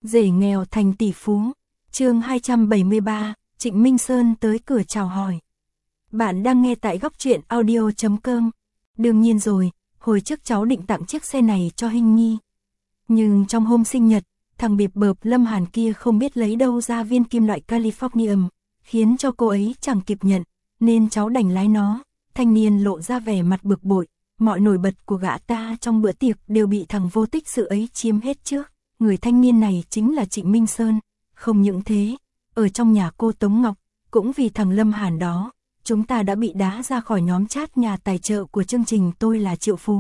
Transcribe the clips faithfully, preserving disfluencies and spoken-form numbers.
Rể nghèo thành tỷ phú. Chương hai trăm bảy mươi ba, Trịnh Minh Sơn tới cửa chào hỏi. Bạn đang nghe tại góc truyện audio chấm com. Đương nhiên rồi, hồi trước cháu định tặng chiếc xe này cho Hinh Nhi. Nhưng trong hôm sinh nhật, thằng bịp bợp Lâm Hàn kia không biết lấy đâu ra viên kim loại Californium, khiến cho cô ấy chẳng kịp nhận, nên cháu đành lái nó. Thanh niên lộ ra vẻ mặt bực bội, mọi nổi bật của gã ta trong bữa tiệc đều bị thằng vô tích sự ấy chiếm hết trước. Người thanh niên này chính là Trịnh Minh Sơn. Không những thế, ở trong nhà cô Tống Ngọc, cũng vì thằng Lâm Hàn đó, chúng ta đã bị đá ra khỏi nhóm chat nhà tài trợ của chương trình Tôi là Triệu Phú.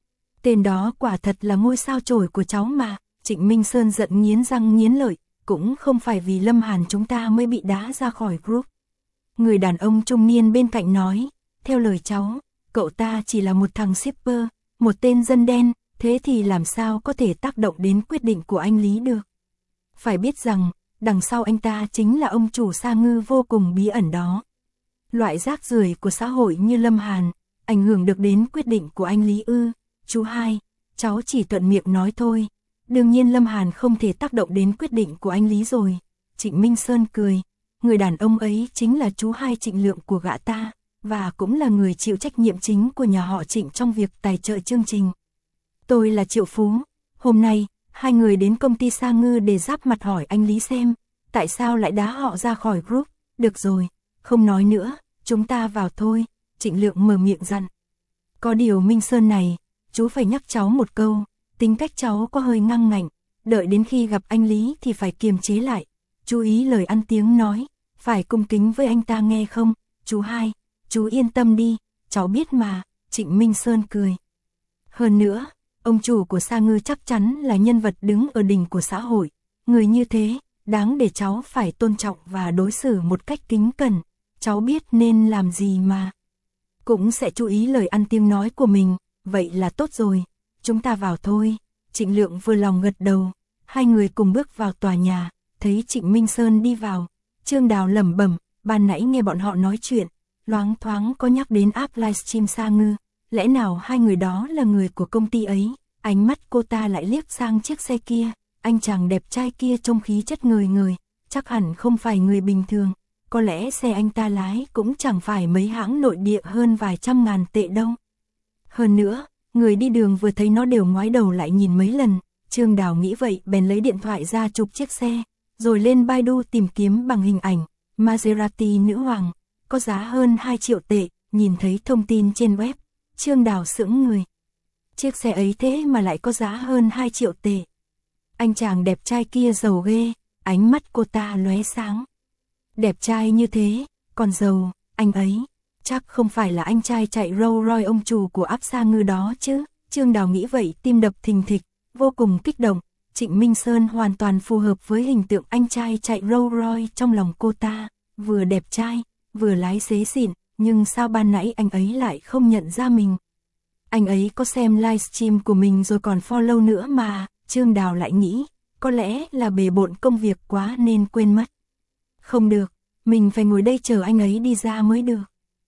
Tên đó quả thật là ngôi sao chổi của cháu mà. Trịnh Minh Sơn giận nghiến răng nghiến lợi, cũng không phải vì Lâm Hàn chúng ta mới bị đá ra khỏi group. Người đàn ông trung niên bên cạnh nói, theo lời cháu, cậu ta chỉ là một thằng shipper, một tên dân đen, thế thì làm sao có thể tác động đến quyết định của anh Lý được. Phải biết rằng, đằng sau anh ta chính là ông chủ Sa Ngư vô cùng bí ẩn đó. Loại rác rưởi của xã hội như Lâm Hàn, ảnh hưởng được đến quyết định của anh Lý ư? Chú hai, cháu chỉ thuận miệng nói thôi. Đương nhiên Lâm Hàn không thể tác động đến quyết định của anh Lý rồi. Trịnh Minh Sơn cười, người đàn ông ấy chính là chú hai Trịnh Lượng của gã ta, và cũng là người chịu trách nhiệm chính của nhà họ Trịnh trong việc tài trợ chương trình. Tôi là Triệu Phú. Hôm nay, hai người đến công ty Sa Ngư để giáp mặt hỏi anh Lý xem, tại sao lại đá họ ra khỏi group. Được rồi, không nói nữa, chúng ta vào thôi, Trịnh Lượng mở miệng dặn. Có điều Minh Sơn này, chú phải nhắc cháu một câu, tính cách cháu có hơi ngăng ngạnh, đợi đến khi gặp anh Lý thì phải kiềm chế lại, chú ý lời ăn tiếng nói, phải cung kính với anh ta nghe không? Chú hai, chú yên tâm đi, cháu biết mà. Trịnh Minh Sơn cười. Hơn nữa, ông chủ của Sa Ngư chắc chắn là nhân vật đứng ở đỉnh của xã hội, người như thế, đáng để cháu phải tôn trọng và đối xử một cách kính cẩn, cháu biết nên làm gì mà. Cũng sẽ chú ý lời ăn tiếng nói của mình, vậy là tốt rồi, chúng ta vào thôi. Trịnh Lượng vừa lòng gật đầu, hai người cùng bước vào tòa nhà, thấy Trịnh Minh Sơn đi vào, Trương Đào lẩm bẩm, ban nãy nghe bọn họ nói chuyện, loáng thoáng có nhắc đến app livestream Sa Ngư, lẽ nào hai người đó là người của công ty ấy? Ánh mắt cô ta lại liếc sang chiếc xe kia, anh chàng đẹp trai kia trông khí chất ngời ngời, chắc hẳn không phải người bình thường, có lẽ xe anh ta lái cũng chẳng phải mấy hãng nội địa hơn vài trăm ngàn tệ đâu. Hơn nữa, người đi đường vừa thấy nó đều ngoái đầu lại nhìn mấy lần. Trương Đào nghĩ vậy bèn lấy điện thoại ra chụp chiếc xe, rồi lên Baidu tìm kiếm bằng hình ảnh Maserati nữ hoàng, có giá hơn hai triệu tệ. Nhìn thấy thông tin trên web, Trương Đào sững người. Chiếc xe ấy thế mà lại có giá hơn hai triệu tệ. Anh chàng đẹp trai kia giàu ghê, ánh mắt cô ta lóe sáng. Đẹp trai như thế, còn giàu, anh ấy chắc không phải là anh trai chạy Rolls Royce ông chủ của áp Sa Ngư đó chứ. Trương Đào nghĩ vậy tim đập thình thịch, vô cùng kích động. Trịnh Minh Sơn hoàn toàn phù hợp với hình tượng anh trai chạy Rolls Royce trong lòng cô ta, vừa đẹp trai, vừa lái xế xịn, nhưng sao ban nãy anh ấy lại không nhận ra mình? Anh ấy có xem livestream của mình rồi còn follow nữa mà. Trương Đào lại nghĩ, có lẽ là bề bộn công việc quá nên quên mất. Không được, mình phải ngồi đây chờ anh ấy đi ra mới được.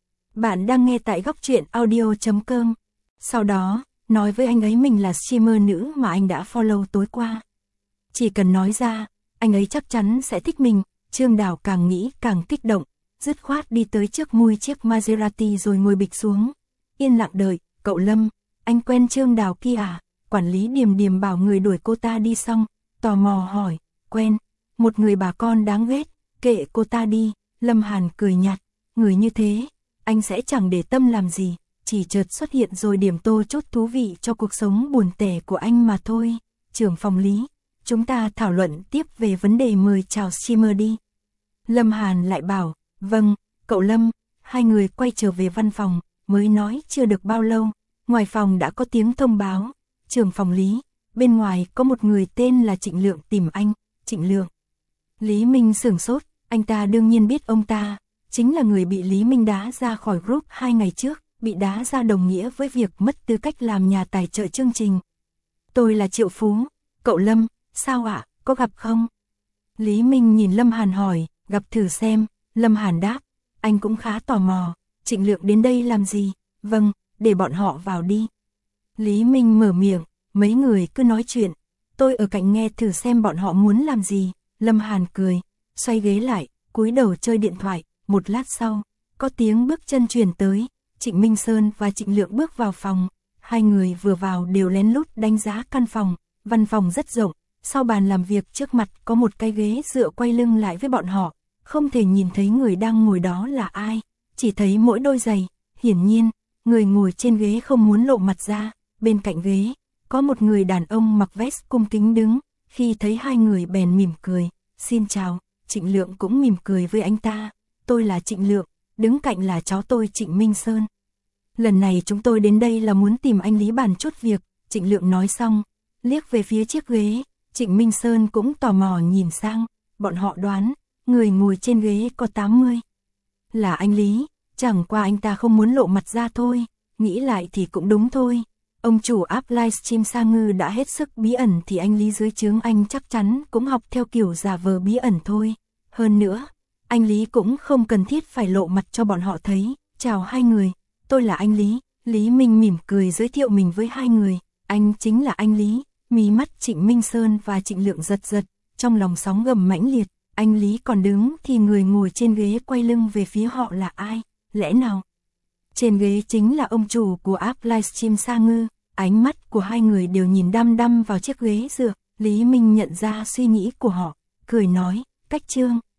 Bạn đang nghe tại góc truyện audio chấm com. Sau đó, nói với anh ấy mình là streamer nữ mà anh đã follow tối qua. Chỉ cần nói ra, anh ấy chắc chắn sẽ thích mình. Trương Đào càng nghĩ càng kích động, dứt khoát đi tới trước mui chiếc Maserati rồi ngồi bịch xuống. Yên lặng đợi. Cậu Lâm, anh quen Trương Đào kia à? Quản lý Điềm Điềm bảo người đuổi cô ta đi xong, tò mò hỏi, quen, một người bà con đáng ghét, kệ cô ta đi. Lâm Hàn cười nhạt, người như thế, anh sẽ chẳng để tâm làm gì, chỉ chợt xuất hiện rồi điểm tô chốt thú vị cho cuộc sống buồn tẻ của anh mà thôi. Trưởng phòng Lý, chúng ta thảo luận tiếp về vấn đề mời chào streamer đi. Lâm Hàn lại bảo, vâng, cậu Lâm. Hai người quay trở về văn phòng, mới nói chưa được bao lâu, ngoài phòng đã có tiếng thông báo, trưởng phòng Lý, bên ngoài có một người tên là Trịnh Lượng tìm anh. Trịnh Lượng. Lý Minh sửng sốt, anh ta đương nhiên biết ông ta, chính là người bị Lý Minh đá ra khỏi group hai ngày trước, bị đá ra đồng nghĩa với việc mất tư cách làm nhà tài trợ chương trình. Tôi là Triệu Phú, cậu Lâm, sao ạ, có gặp không? Lý Minh nhìn Lâm Hàn hỏi, gặp thử xem. Lâm Hàn đáp, anh cũng khá tò mò. Trịnh Lượng đến đây làm gì? Vâng, để bọn họ vào đi. Lý Minh mở miệng, mấy người cứ nói chuyện. tôi ở cạnh nghe thử xem bọn họ muốn làm gì. Lâm Hàn cười, xoay ghế lại, cúi đầu chơi điện thoại. Một lát sau, có tiếng bước chân truyền tới, Trịnh Minh Sơn và Trịnh Lượng bước vào phòng. Hai người vừa vào đều lén lút đánh giá căn phòng. Văn phòng rất rộng, sau bàn làm việc trước mặt có một cái ghế dựa quay lưng lại với bọn họ. Không thể nhìn thấy người đang ngồi đó là ai, chỉ thấy mỗi đôi giày. Hiển nhiên, người ngồi trên ghế không muốn lộ mặt ra. Bên cạnh ghế, có một người đàn ông mặc vest cung kính đứng. Khi thấy hai người bèn mỉm cười, xin chào. Trịnh Lượng cũng mỉm cười với anh ta, tôi là Trịnh Lượng, đứng cạnh là cháu tôi Trịnh Minh Sơn. Lần này chúng tôi đến đây là muốn tìm anh Lý bàn chút việc. Trịnh Lượng nói xong, liếc về phía chiếc ghế. Trịnh Minh Sơn cũng tò mò nhìn sang, bọn họ đoán, người ngồi trên ghế có tám mươi. Là anh Lý, chẳng qua anh ta không muốn lộ mặt ra thôi, nghĩ lại thì cũng đúng thôi. Ông chủ app livestream Sa Ngư đã hết sức bí ẩn thì anh Lý dưới trướng anh chắc chắn cũng học theo kiểu giả vờ bí ẩn thôi. Hơn nữa, anh Lý cũng không cần thiết phải lộ mặt cho bọn họ thấy. Chào hai người, tôi là anh Lý. Lý Minh mỉm cười giới thiệu mình với hai người, anh chính là anh Lý. Mí mắt Trịnh Minh Sơn và Trịnh Lượng giật giật, trong lòng sóng gầm mãnh liệt. Anh Lý còn đứng thì người ngồi trên ghế quay lưng về phía họ là ai? Lẽ nào? Trên ghế chính là ông chủ của app livestream Sa Ngư. Ánh mắt của hai người đều nhìn đăm đăm vào chiếc ghế dựa. Lý Minh nhận ra suy nghĩ của họ, cười nói, Cách Trương.